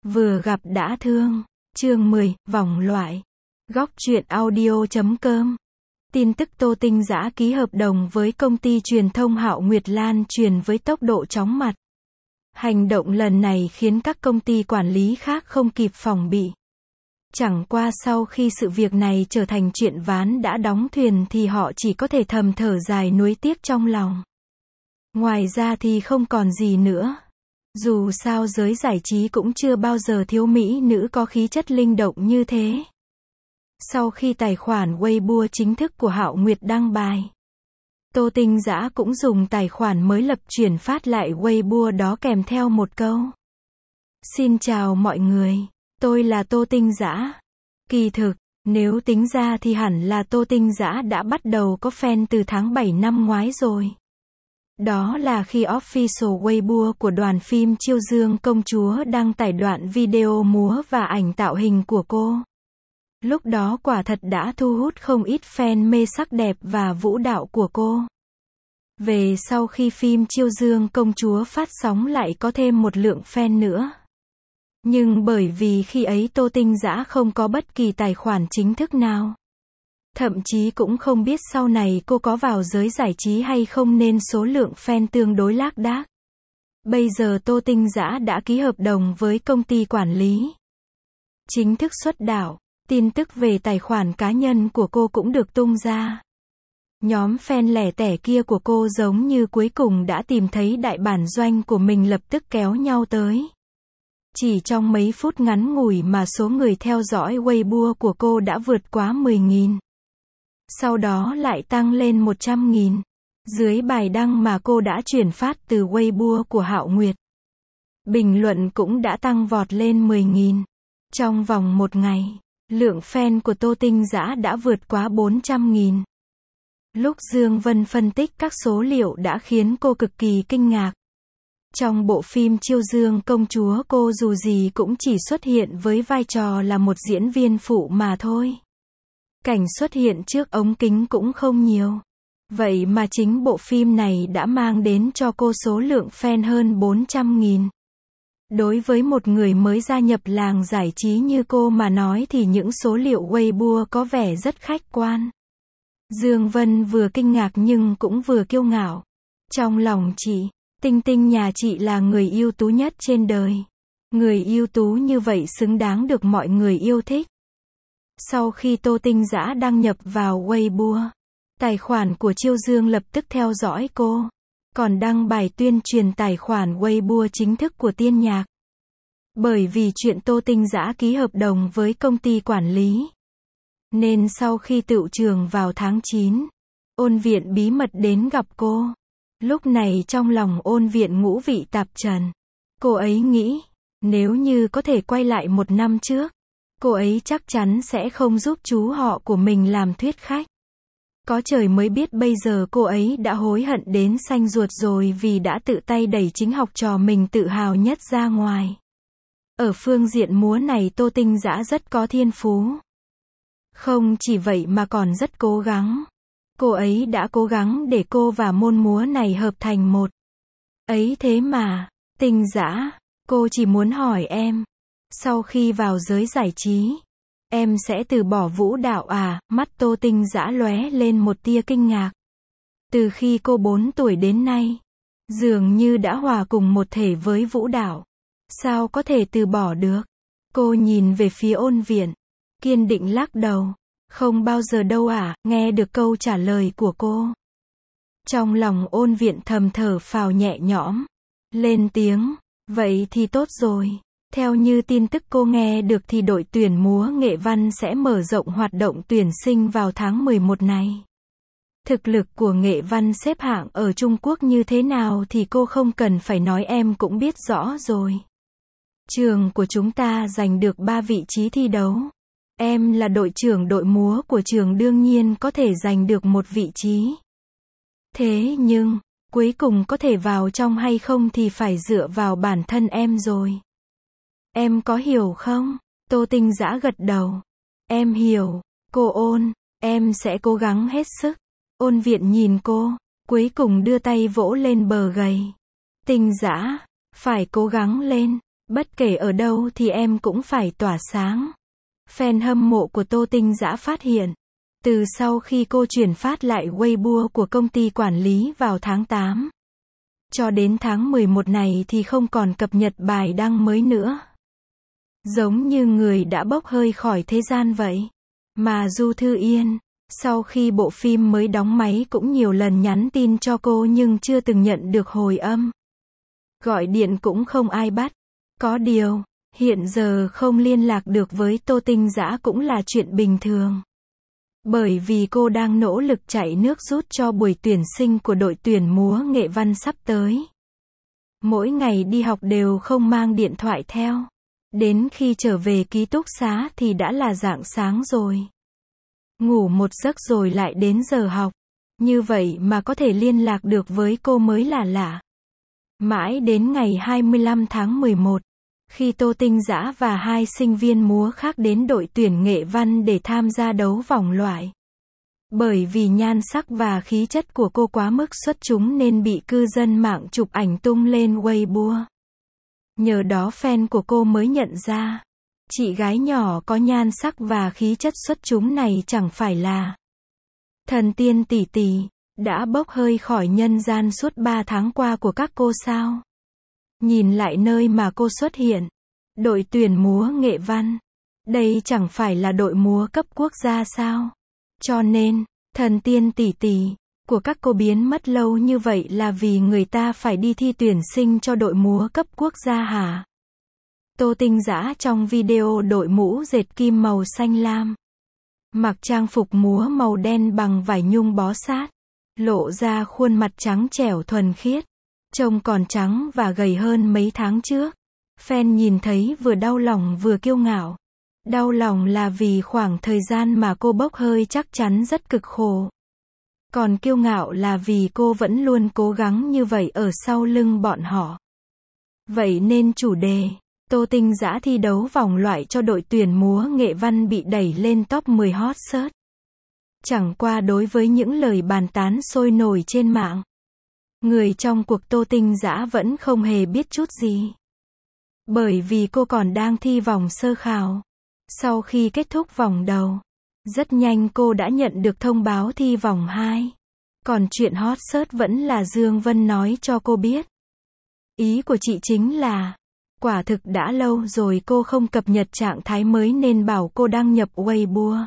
Vừa gặp đã thương. Chương 10, vòng loại. Góc truyện audio.com. Tin tức Tô Tinh Dã ký hợp đồng với công ty truyền thông Hạo Nguyệt lan truyền với tốc độ chóng mặt. Hành động lần này khiến các công ty quản lý khác không kịp phòng bị. Chẳng qua sau khi sự việc này trở thành chuyện ván đã đóng thuyền thì họ chỉ có thể thầm thở dài nuối tiếc trong lòng. Ngoài ra thì không còn gì nữa. Dù sao giới giải trí cũng chưa bao giờ thiếu mỹ nữ có khí chất linh động như thế. Sau khi tài khoản Weibo chính thức của Hạo Nguyệt đăng bài, Tô Tinh Dã cũng dùng tài khoản mới lập chuyển phát lại Weibo đó kèm theo một câu: Xin chào mọi người, tôi là Tô Tinh Dã. Kỳ thực, nếu tính ra thì hẳn là Tô Tinh Dã đã bắt đầu có fan từ tháng 7 năm ngoái rồi. Đó là khi official Weibo của đoàn phim Chiêu Dương Công Chúa đăng tải đoạn video múa và ảnh tạo hình của cô. Lúc đó quả thật đã thu hút không ít fan mê sắc đẹp và vũ đạo của cô. Về sau khi phim Chiêu Dương Công Chúa phát sóng lại có thêm một lượng fan nữa. Nhưng bởi vì khi ấy Tô Tinh Dã không có bất kỳ tài khoản chính thức nào. Thậm chí cũng không biết sau này cô có vào giới giải trí hay không nên số lượng fan tương đối lác đác. Bây giờ Tô Tinh Dã đã ký hợp đồng với công ty quản lý. Chính thức xuất đạo, tin tức về tài khoản cá nhân của cô cũng được tung ra. Nhóm fan lẻ tẻ kia của cô giống như cuối cùng đã tìm thấy đại bản doanh của mình lập tức kéo nhau tới. Chỉ trong mấy phút ngắn ngủi mà số người theo dõi Weibo của cô đã vượt quá 10.000. Sau đó lại tăng lên 100.000. Dưới bài đăng mà cô đã chuyển phát từ Weibo của Hạo Nguyệt, bình luận cũng đã tăng vọt lên 10.000. Trong vòng một ngày, lượng fan của Tô Tinh Dã đã vượt quá 400.000. Lúc Dương Vân phân tích các số liệu đã khiến cô cực kỳ kinh ngạc. Trong bộ phim Chiêu Dương Công Chúa cô dù gì cũng chỉ xuất hiện với vai trò là một diễn viên phụ mà thôi. Cảnh xuất hiện trước ống kính cũng không nhiều. Vậy mà chính bộ phim này đã mang đến cho cô số lượng fan hơn 400.000. Đối với một người mới gia nhập làng giải trí như cô mà nói thì những số liệu Weibo có vẻ rất khách quan. Dương Vân vừa kinh ngạc nhưng cũng vừa kiêu ngạo. Trong lòng chị, Tinh Tinh nhà chị là người ưu tú nhất trên đời. Người ưu tú như vậy xứng đáng được mọi người yêu thích. Sau khi Tô Tinh Dã đăng nhập vào Weibo, tài khoản của Chiêu Dương lập tức theo dõi cô, còn đăng bài tuyên truyền tài khoản Weibo chính thức của Tiên Nhạc. Bởi vì chuyện Tô Tinh Dã ký hợp đồng với công ty quản lý, nên sau khi tựu trường vào tháng 9, Ôn Viện bí mật đến gặp cô. Lúc này trong lòng Ôn Viện ngũ vị tạp trần. Cô ấy nghĩ, nếu như có thể quay lại một năm trước, cô ấy chắc chắn sẽ không giúp chú họ của mình làm thuyết khách. Có trời mới biết bây giờ cô ấy đã hối hận đến xanh ruột rồi vì đã tự tay đẩy chính học trò mình tự hào nhất ra ngoài. Ở phương diện múa này Tô Tinh Dã rất có thiên phú. Không chỉ vậy mà còn rất cố gắng. Cô ấy đã cố gắng để cô và môn múa này hợp thành một. Ấy thế mà, Tinh Dã, cô chỉ muốn hỏi em, sau khi vào giới giải trí, em sẽ từ bỏ vũ đạo à? Mắt Tô Tinh Dã lóe lên một tia kinh ngạc. Từ khi cô 4 tuổi đến nay, dường như đã hòa cùng một thể với vũ đạo. Sao có thể từ bỏ được? Cô nhìn về phía Ôn Viện, kiên định lắc đầu. Không bao giờ đâu à? Nghe được câu trả lời của cô, trong lòng Ôn Viện thầm thở phào nhẹ nhõm, lên tiếng, vậy thì tốt rồi. Theo như tin tức cô nghe được thì đội tuyển múa nghệ văn sẽ mở rộng hoạt động tuyển sinh vào tháng 11 này. Thực lực của nghệ văn xếp hạng ở Trung Quốc như thế nào thì cô không cần phải nói em cũng biết rõ rồi. Trường của chúng ta giành được 3 vị trí thi đấu. Em là đội trưởng đội múa của trường đương nhiên có thể giành được một vị trí. Thế nhưng, cuối cùng có thể vào trong hay không thì phải dựa vào bản thân em rồi. Em có hiểu không? Tô Tinh Dã gật đầu. Em hiểu, cô Ôn, em sẽ cố gắng hết sức. Ôn Viện nhìn cô, cuối cùng đưa tay vỗ lên bờ gầy. Tinh Dã, phải cố gắng lên. Bất kể ở đâu thì em cũng phải tỏa sáng. Fan hâm mộ của Tô Tinh Dã phát hiện, từ sau khi cô chuyển phát lại Weibo của công ty quản lý vào tháng 8, cho đến tháng 11 này thì không còn cập nhật bài đăng mới nữa. Giống như người đã bốc hơi khỏi thế gian vậy. Mà Du Thư Yên, sau khi bộ phim mới đóng máy cũng nhiều lần nhắn tin cho cô nhưng chưa từng nhận được hồi âm. Gọi điện cũng không ai bắt. Có điều, hiện giờ không liên lạc được với Tô Tinh Dã cũng là chuyện bình thường. Bởi vì cô đang nỗ lực chạy nước rút cho buổi tuyển sinh của đội tuyển múa nghệ văn sắp tới. Mỗi ngày đi học đều không mang điện thoại theo. Đến khi trở về ký túc xá thì đã là rạng sáng rồi. Ngủ một giấc rồi lại đến giờ học. Như vậy mà có thể liên lạc được với cô mới là lạ. Mãi đến ngày 25 tháng 11, khi Tô Tinh Dã và hai sinh viên múa khác đến đội tuyển nghệ văn để tham gia đấu vòng loại. Bởi vì nhan sắc và khí chất của cô quá mức xuất chúng nên bị cư dân mạng chụp ảnh tung lên Weibo. Nhờ đó fan của cô mới nhận ra, chị gái nhỏ có nhan sắc và khí chất xuất chúng này chẳng phải là thần tiên tỷ tỷ, đã bốc hơi khỏi nhân gian suốt 3 tháng qua của các cô sao. Nhìn lại nơi mà cô xuất hiện, đội tuyển múa nghệ văn, đây chẳng phải là đội múa cấp quốc gia sao? Cho nên, thần tiên tỷ tỷ của các cô biến mất lâu như vậy là vì người ta phải đi thi tuyển sinh cho đội múa cấp quốc gia hả? Tô Tinh Dã trong video đội mũ dệt kim màu xanh lam, mặc trang phục múa màu đen bằng vải nhung bó sát, lộ ra khuôn mặt trắng trẻo thuần khiết, trông còn trắng và gầy hơn mấy tháng trước. Fan nhìn thấy vừa đau lòng vừa kiêu ngạo. Đau lòng là vì khoảng thời gian mà cô bốc hơi chắc chắn rất cực khổ. Còn kiêu ngạo là vì cô vẫn luôn cố gắng như vậy ở sau lưng bọn họ. Vậy nên chủ đề Tô Tinh Dã thi đấu vòng loại cho đội tuyển múa nghệ văn bị đẩy lên top 10 hot search. Chẳng qua đối với những lời bàn tán sôi nổi trên mạng, người trong cuộc Tô Tinh Dã vẫn không hề biết chút gì. Bởi vì cô còn đang thi vòng sơ khảo. Sau khi kết thúc vòng đầu, rất nhanh cô đã nhận được thông báo thi vòng 2. Còn chuyện hot search vẫn là Dương Vân nói cho cô biết. Ý của chị chính là, quả thực đã lâu rồi cô không cập nhật trạng thái mới nên bảo cô đăng nhập Weibo.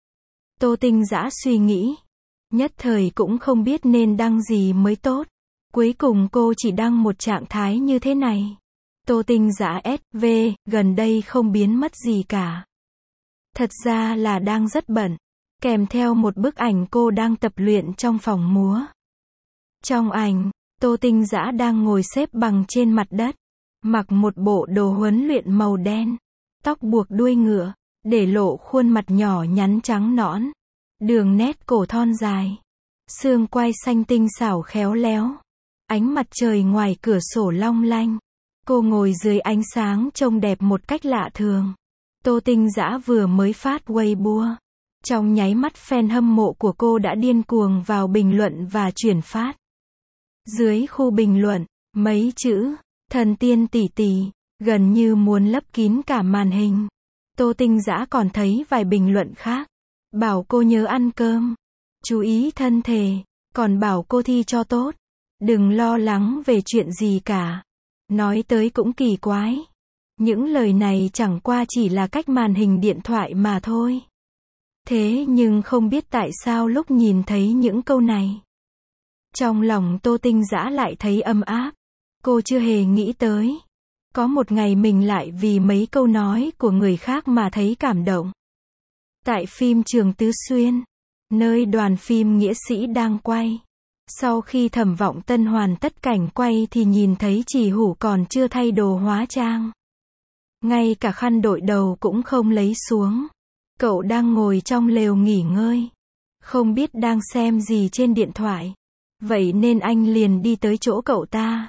Tô Tinh Dã suy nghĩ, nhất thời cũng không biết nên đăng gì mới tốt. Cuối cùng cô chỉ đăng một trạng thái như thế này. Tô Tinh Dã SV, gần đây không biến mất gì cả. Thật ra là đang rất bận, kèm theo một bức ảnh cô đang tập luyện trong phòng múa. Trong ảnh, Tô Tinh Dã đang ngồi xếp bằng trên mặt đất, mặc một bộ đồ huấn luyện màu đen, tóc buộc đuôi ngựa, để lộ khuôn mặt nhỏ nhắn trắng nõn, đường nét cổ thon dài, xương quai xanh tinh xảo khéo léo, ánh mặt trời ngoài cửa sổ long lanh. Cô ngồi dưới ánh sáng trông đẹp một cách lạ thường. Tô Tinh Dã vừa mới phát Weibo. Trong nháy mắt fan hâm mộ của cô đã điên cuồng vào bình luận và chuyển phát. Dưới khu bình luận, mấy chữ, thần tiên tỷ tỷ, gần như muốn lấp kín cả màn hình. Tô Tinh Dã còn thấy vài bình luận khác. Bảo cô nhớ ăn cơm, chú ý thân thể, còn bảo cô thi cho tốt. Đừng lo lắng về chuyện gì cả. Nói tới cũng kỳ quái. Những lời này chẳng qua chỉ là cách màn hình điện thoại mà thôi. Thế nhưng không biết tại sao lúc nhìn thấy những câu này, trong lòng Tô Tinh Dã lại thấy ấm áp. Cô chưa hề nghĩ tới, có một ngày mình lại vì mấy câu nói của người khác mà thấy cảm động. Tại phim Trường Tứ Xuyên, nơi đoàn phim Nghĩa Sĩ đang quay. Sau khi Thẩm Vọng Tân hoàn tất cảnh quay thì nhìn thấy Trì Hủ còn chưa thay đồ hóa trang. Ngay cả khăn đội đầu cũng không lấy xuống. Cậu đang ngồi trong lều nghỉ ngơi. Không biết đang xem gì trên điện thoại. Vậy nên anh liền đi tới chỗ cậu ta.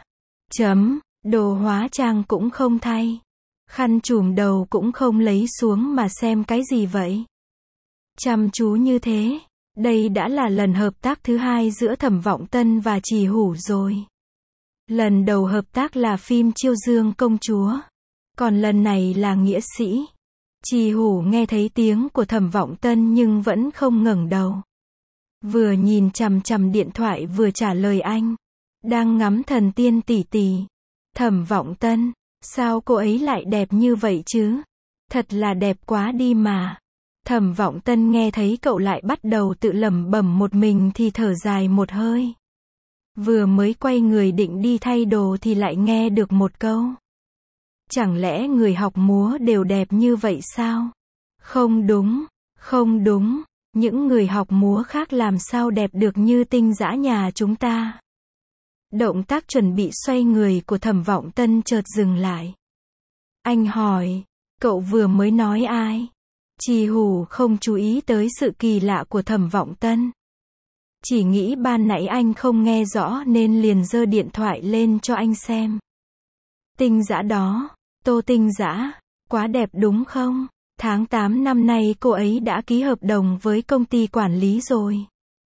Đồ hóa trang cũng không thay. Khăn trùm đầu cũng không lấy xuống mà xem cái gì vậy? Chăm chú như thế. Đây đã là lần hợp tác thứ hai giữa Thẩm Vọng Tân và Trì Hủ rồi. Lần đầu hợp tác là phim Chiêu Dương Công Chúa. Còn lần này là nghĩa sĩ. Trì Hủ nghe thấy tiếng của Thẩm Vọng Tân nhưng vẫn không ngẩng đầu. Vừa nhìn chằm chằm điện thoại vừa trả lời anh. Đang ngắm thần tiên tỷ tỷ. Thẩm Vọng Tân, sao cô ấy lại đẹp như vậy chứ? Thật là đẹp quá đi mà. Thẩm Vọng Tân nghe thấy cậu lại bắt đầu tự lẩm bẩm một mình thì thở dài một hơi. Vừa mới quay người định đi thay đồ thì lại nghe được một câu. Chẳng lẽ người học múa đều đẹp như vậy sao? Không đúng, không đúng, những người học múa khác làm sao đẹp được như Tinh Dã nhà chúng ta. Động tác chuẩn bị xoay người của Thẩm Vọng Tân chợt dừng lại. Anh hỏi, cậu vừa mới nói ai? Trì Hủ không chú ý tới sự kỳ lạ của Thẩm Vọng Tân. Chỉ nghĩ ban nãy anh không nghe rõ nên liền giơ điện thoại lên cho anh xem. Tinh Dã đó, Tô Tinh Dã, quá đẹp đúng không? Tháng 8 năm nay cô ấy đã ký hợp đồng với công ty quản lý rồi.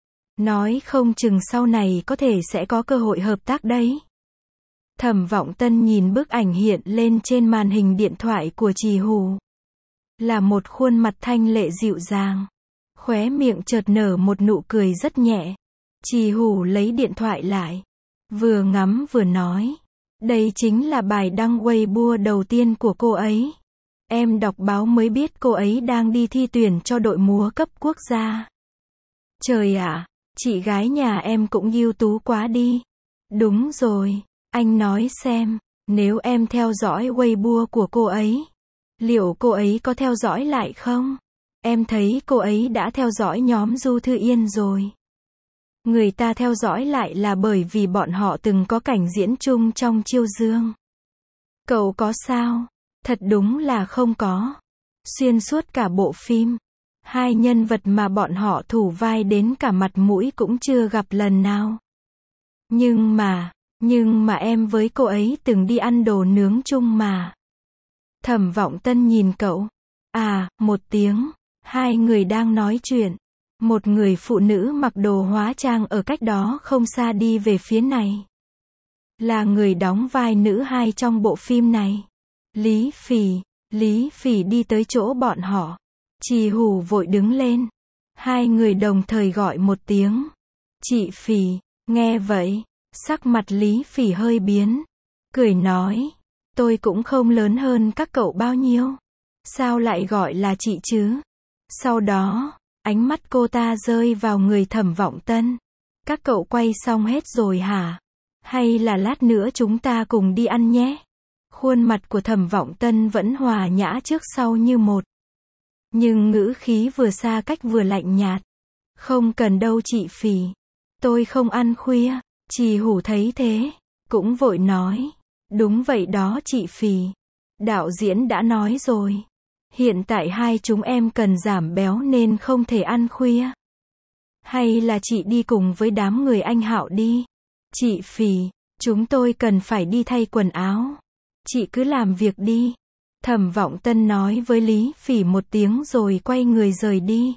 Nói không chừng sau này có thể sẽ có cơ hội hợp tác đấy. Thẩm Vọng Tân nhìn bức ảnh hiện lên trên màn hình điện thoại của Trì Hủ. Là một khuôn mặt thanh lệ dịu dàng. Khóe miệng chợt nở một nụ cười rất nhẹ. Trì Hủ lấy điện thoại lại. Vừa ngắm vừa nói. Đây chính là bài đăng Weibo đầu tiên của cô ấy. Em đọc báo mới biết cô ấy đang đi thi tuyển cho đội múa cấp quốc gia. Trời ạ, chị gái nhà em cũng ưu tú quá đi. Đúng rồi, anh nói xem, nếu em theo dõi Weibo của cô ấy, liệu cô ấy có theo dõi lại không? Em thấy cô ấy đã theo dõi nhóm Du Thư Yên rồi. Người ta theo dõi lại là bởi vì bọn họ từng có cảnh diễn chung trong Chiêu Dương. Cậu có sao? Thật đúng là không có. Xuyên suốt cả bộ phim, hai nhân vật mà bọn họ thủ vai đến cả mặt mũi cũng chưa gặp lần nào. Nhưng mà em với cô ấy từng đi ăn đồ nướng chung mà. Thẩm Vọng Tân nhìn cậu. À, một tiếng. Hai người đang nói chuyện. Một người phụ nữ mặc đồ hóa trang ở cách đó không xa đi về phía này. Là người đóng vai nữ hai trong bộ phim này. Lý Phỉ. Lý Phỉ đi tới chỗ bọn họ. Trì Hủ vội đứng lên. Hai người đồng thời gọi một tiếng. Chị Phỉ. Nghe vậy, sắc mặt Lý Phỉ hơi biến. Cười nói. Tôi cũng không lớn hơn các cậu bao nhiêu. Sao lại gọi là chị chứ? Sau đó, ánh mắt cô ta rơi vào người Thẩm Vọng Tân. Các cậu quay xong hết rồi hả? Hay là lát nữa chúng ta cùng đi ăn nhé? Khuôn mặt của Thẩm Vọng Tân vẫn hòa nhã trước sau như một. Nhưng ngữ khí vừa xa cách vừa lạnh nhạt. Không cần đâu chị Phỉ. Tôi không ăn khuya. Trì Hủ thấy thế, cũng vội nói. Đúng vậy đó chị Phỉ. Đạo diễn đã nói rồi. Hiện tại hai chúng em cần giảm béo nên không thể ăn khuya. Hay là chị đi cùng với đám người anh Hạo đi. Chị Phỉ, chúng tôi cần phải đi thay quần áo. Chị cứ làm việc đi. Thẩm Vọng Tân nói với Lý Phỉ một tiếng rồi quay người rời đi.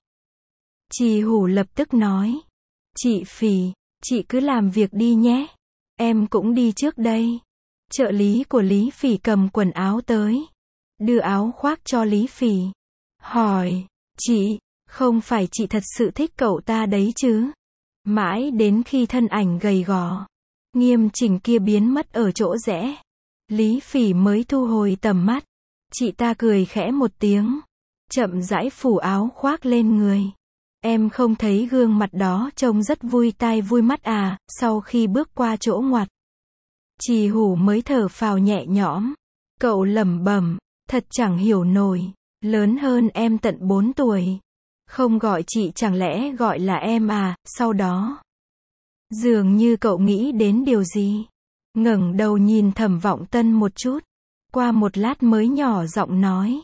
Trì Hủ lập tức nói. Chị Phỉ, chị cứ làm việc đi nhé. Em cũng đi trước đây. Trợ lý của Lý Phỉ cầm quần áo tới. Đưa áo khoác cho Lý Phỉ. Hỏi, chị, không phải chị thật sự thích cậu ta đấy chứ? Mãi đến khi thân ảnh gầy gò, nghiêm chỉnh kia biến mất ở chỗ rẽ, Lý Phỉ mới thu hồi tầm mắt. Chị ta cười khẽ một tiếng, chậm rãi phủ áo khoác lên người. Em không thấy gương mặt đó trông rất vui tai vui mắt à? Sau khi bước qua chỗ ngoặt, Trì Hủ mới thở phào nhẹ nhõm. Cậu lẩm bẩm, thật chẳng hiểu nổi, lớn hơn em tận 4 tuổi. Không gọi chị chẳng lẽ gọi là em à? Sau đó, dường như cậu nghĩ đến điều gì, ngẩng đầu nhìn Thẩm Vọng Tân một chút, qua một lát mới nhỏ giọng nói.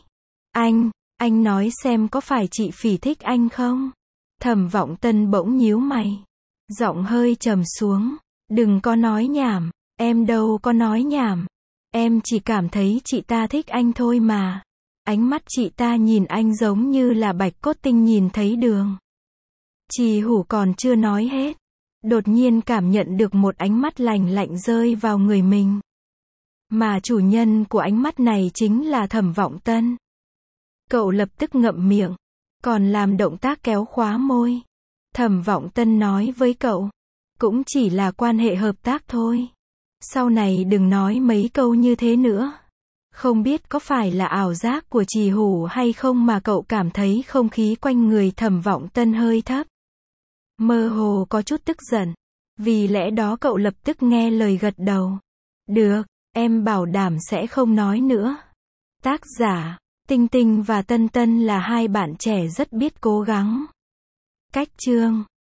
Anh nói xem có phải chị Phỉ thích anh không? Thẩm Vọng Tân bỗng nhíu mày, giọng hơi trầm xuống. Đừng có nói nhảm, em đâu có nói nhảm. Em chỉ cảm thấy chị ta thích anh thôi mà. Ánh mắt chị ta nhìn anh giống như là bạch cốt tinh nhìn thấy đường. Trì Hủ còn chưa nói hết, đột nhiên cảm nhận được một ánh mắt lạnh lạnh rơi vào người mình. Mà chủ nhân của ánh mắt này chính là Thẩm Vọng Tân. Cậu lập tức ngậm miệng, còn làm động tác kéo khóa môi. Thẩm Vọng Tân nói với cậu, cũng chỉ là quan hệ hợp tác thôi. Sau này đừng nói mấy câu như thế nữa. Không biết có phải là ảo giác của Trì Hủ hay không mà cậu cảm thấy không khí quanh người Thẩm Vọng Tân hơi thấp. Mơ hồ có chút tức giận. Vì lẽ đó cậu lập tức nghe lời gật đầu. Được, em bảo đảm sẽ không nói nữa. Tác giả, Tinh Tinh và Tân Tân là hai bạn trẻ rất biết cố gắng. Cách chương